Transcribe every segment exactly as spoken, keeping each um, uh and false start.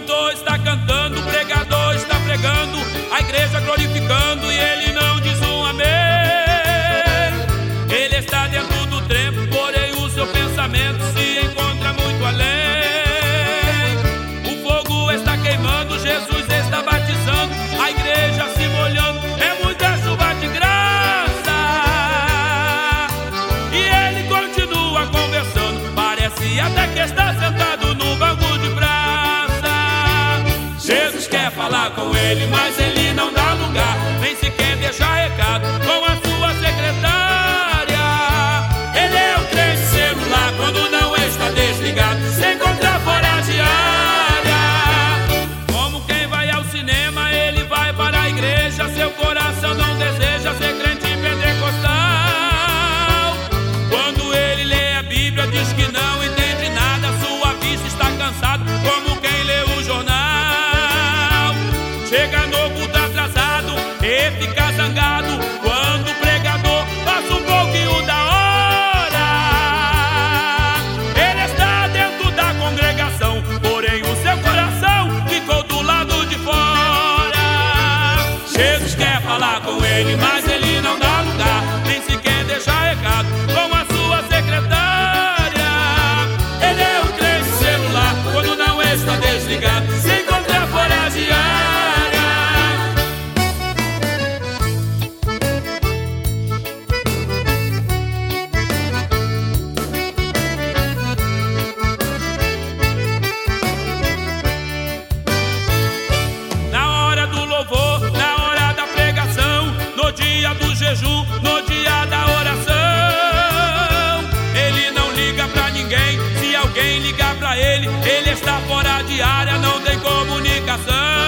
cantor está cantando, o pregador está pregando, a igreja glorificando e ele não diz um amém. Ele está dentro do tempo, porém o seu pensamento se encontra muito além. O fogo está queimando, Jesus está batizando, a igreja se molhando, é muita chuva de graça. E ele continua conversando, parece até que está sentado no banco de praça. Jesus quer falar com ele, mas ele não dá lugar, nem sequer deixa recado com a sua secretária. Ele é o crente celular quando não está desligado, se encontra fora de área. Como quem vai ao cinema, ele vai para a igreja, seu coração não deseja ser crente pentecostal. Quando ele lê a Bíblia, diz que não entende nada, sua vista está cansada, como quem lê o jornal. Chega no culto atrasado e fica zangado quando o pregador passa um pouquinho da hora. Ele está dentro da congregação, porém o seu coração ficou do lado de fora. Jesus quer falar com ele, mas ele não dá lugar, nem sequer deixa recado com a sua secretária. Ele é o crente celular quando não está desligado, se encontra fora de área. Do jejum, no dia da oração, ele não liga pra ninguém, se alguém ligar pra ele, ele está fora de área, não tem comunicação.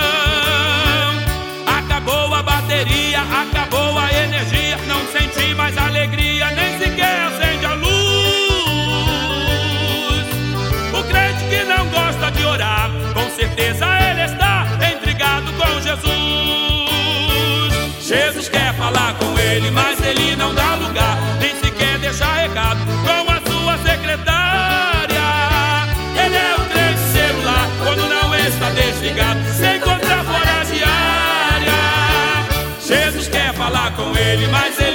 Acabou a bateria, acabou a energia, não sente mais alegria, nem sequer acende a luz. O crente que não gosta de orar, com certeza ele está intrigado com Jesus. Jesus quer falar com ele, mas ele não dá lugar, nem sequer deixa recado com a sua secretária. Ele é o crente celular quando não está desligado, se encontra fora de área. Jesus quer falar com ele, mas ele